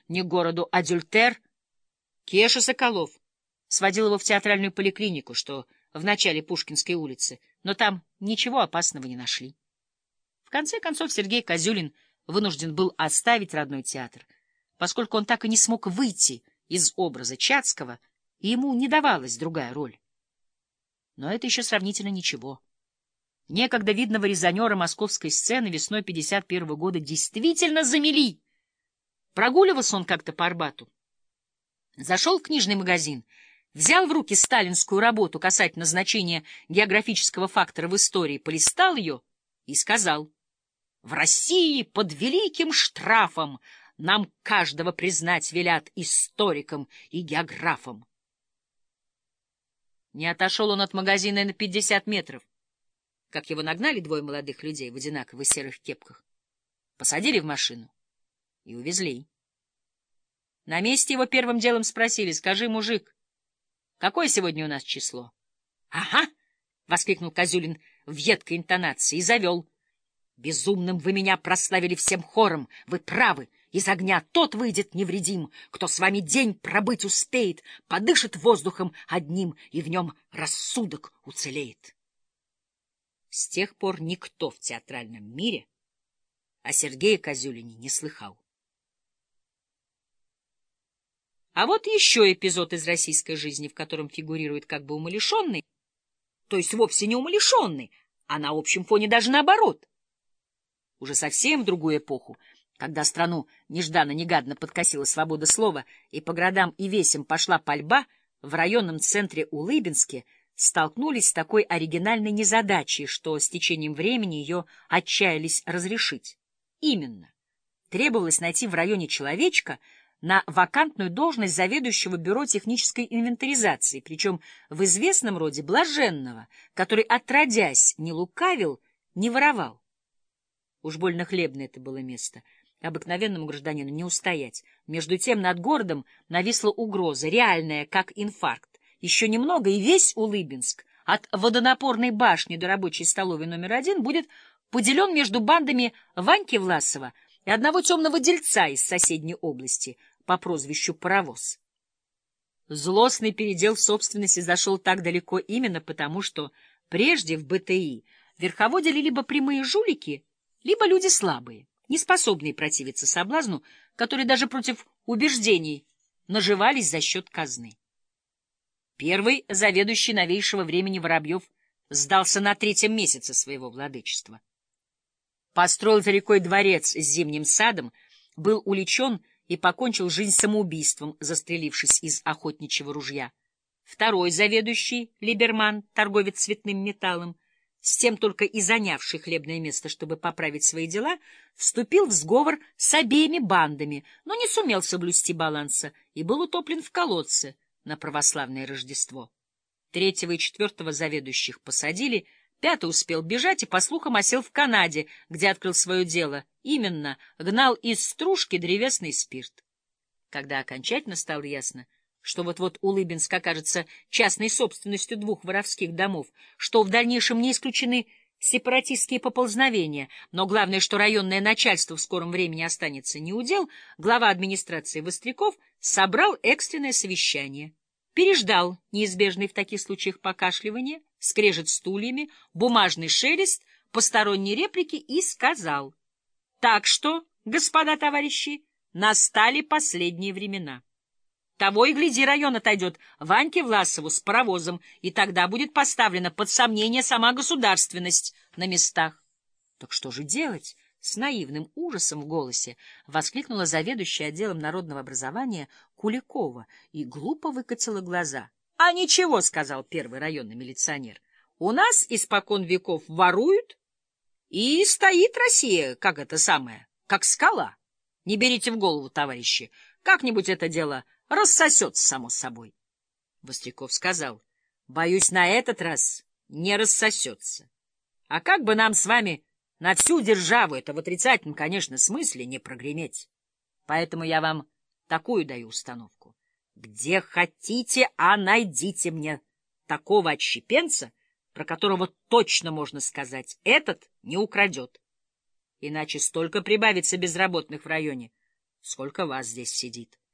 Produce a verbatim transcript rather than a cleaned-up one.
ни к городу Адюльтер. Кеша Соколов сводил его в театральную поликлинику, что в начале Пушкинской улицы, но там ничего опасного не нашли. В конце концов Сергей Козюлин вынужден был оставить родной театр, поскольку он так и не смог выйти из образа Чацкого, и ему не давалась другая роль. Но это еще сравнительно ничего. Некогда видного резонера московской сцены весной пятьдесят первого года действительно замели. Прогуливался он как-то по Арбату. Зашел в книжный магазин, взял в руки сталинскую работу касательно значения географического фактора в истории, полистал ее и сказал: «В России под великим штрафом нам каждого признать велят историком и географом». Не отошел он от магазина на пятьдесят метров, как его нагнали двое молодых людей в одинаковых серых кепках, посадили в машину и увезли. На месте его первым делом спросили: «Скажи, мужик, какое сегодня у нас число?» «Ага!» — воскликнул Козюлин в едкой интонации и завел: «Безумным вы меня прославили всем хором, вы правы, из огня тот выйдет невредим, кто с вами день пробыть успеет, подышит воздухом одним, и в нем рассудок уцелеет». С тех пор никто в театральном мире о Сергее Козюлине не слыхал. А вот еще эпизод из российской жизни, в котором фигурирует как бы умалишенный, то есть вовсе не умалишенный, а на общем фоне даже наоборот. Уже совсем в другую эпоху, когда страну нежданно-негаданно подкосила свобода слова и по городам и весям пошла пальба, в районном центре Улыбинске столкнулись с такой оригинальной незадачей, что с течением времени ее отчаялись разрешить. Именно, требовалось найти в районе человечка на вакантную должность заведующего бюро технической инвентаризации, причем в известном роде блаженного, который, отродясь, не лукавил, не воровал. Уж больно хлебное это было место, обыкновенному гражданину не устоять. Между тем над городом нависла угроза, реальная, как инфаркт. Еще немного, и весь Улыбинск, от водонапорной башни до рабочей столовой номер один, будет поделен между бандами Ваньки Власова и одного темного дельца из соседней области по прозвищу Паровоз. Злостный передел в собственности зашел так далеко именно потому, что прежде в БТИ верховодили либо прямые жулики, либо люди слабые, неспособные противиться соблазну, которые даже против убеждений наживались за счет казны. Первый, заведующий новейшего времени Воробьев, сдался на третьем месяце своего владычества. Построил за рекой дворец с зимним садом, был уличен и покончил жизнь самоубийством, застрелившись из охотничьего ружья. Второй заведующий, Либерман, торговец цветным металлом, с тем только и занявший хлебное место, чтобы поправить свои дела, вступил в сговор с обеими бандами, но не сумел соблюсти баланса и был утоплен в колодце на православное Рождество. Третьего и четвертого заведующих посадили, пятый успел бежать и, по слухам, осел в Канаде, где открыл свое дело. Именно, гнал из стружки древесный спирт. Когда окончательно стало ясно, что вот-вот Улыбинск окажется частной собственностью двух воровских домов, что в дальнейшем не исключены сепаратистские поползновения, но главное, что районное начальство в скором времени останется неудел, глава администрации Востряков собрал экстренное совещание, переждал неизбежный в таких случаях покашливание, скрежет стульями, бумажный шелест, посторонние реплики и сказал: «Так что, господа товарищи, настали последние времена. Того и гляди, район отойдет Ваньке Власову с Паровозом, и тогда будет поставлена под сомнение сама государственность на местах». «Так что же делать?» — с наивным ужасом в голосе воскликнула заведующая отделом народного образования Куликова и глупо выкатила глаза. «А ничего», — сказал первый районный милиционер, — «у нас испокон веков воруют, и стоит Россия, как это самое, как скала. Не берите в голову, товарищи, как-нибудь это дело рассосется само собой». Востряков сказал: «Боюсь, на этот раз не рассосется. А как бы нам с вами на всю державу, это в отрицательном, конечно, смысле, не прогреметь? Поэтому я вам такую даю установку. Где хотите, а найдите мне такого отщепенца, про которого точно можно сказать, этот не украдет. Иначе столько прибавится безработных в районе, сколько вас здесь сидит.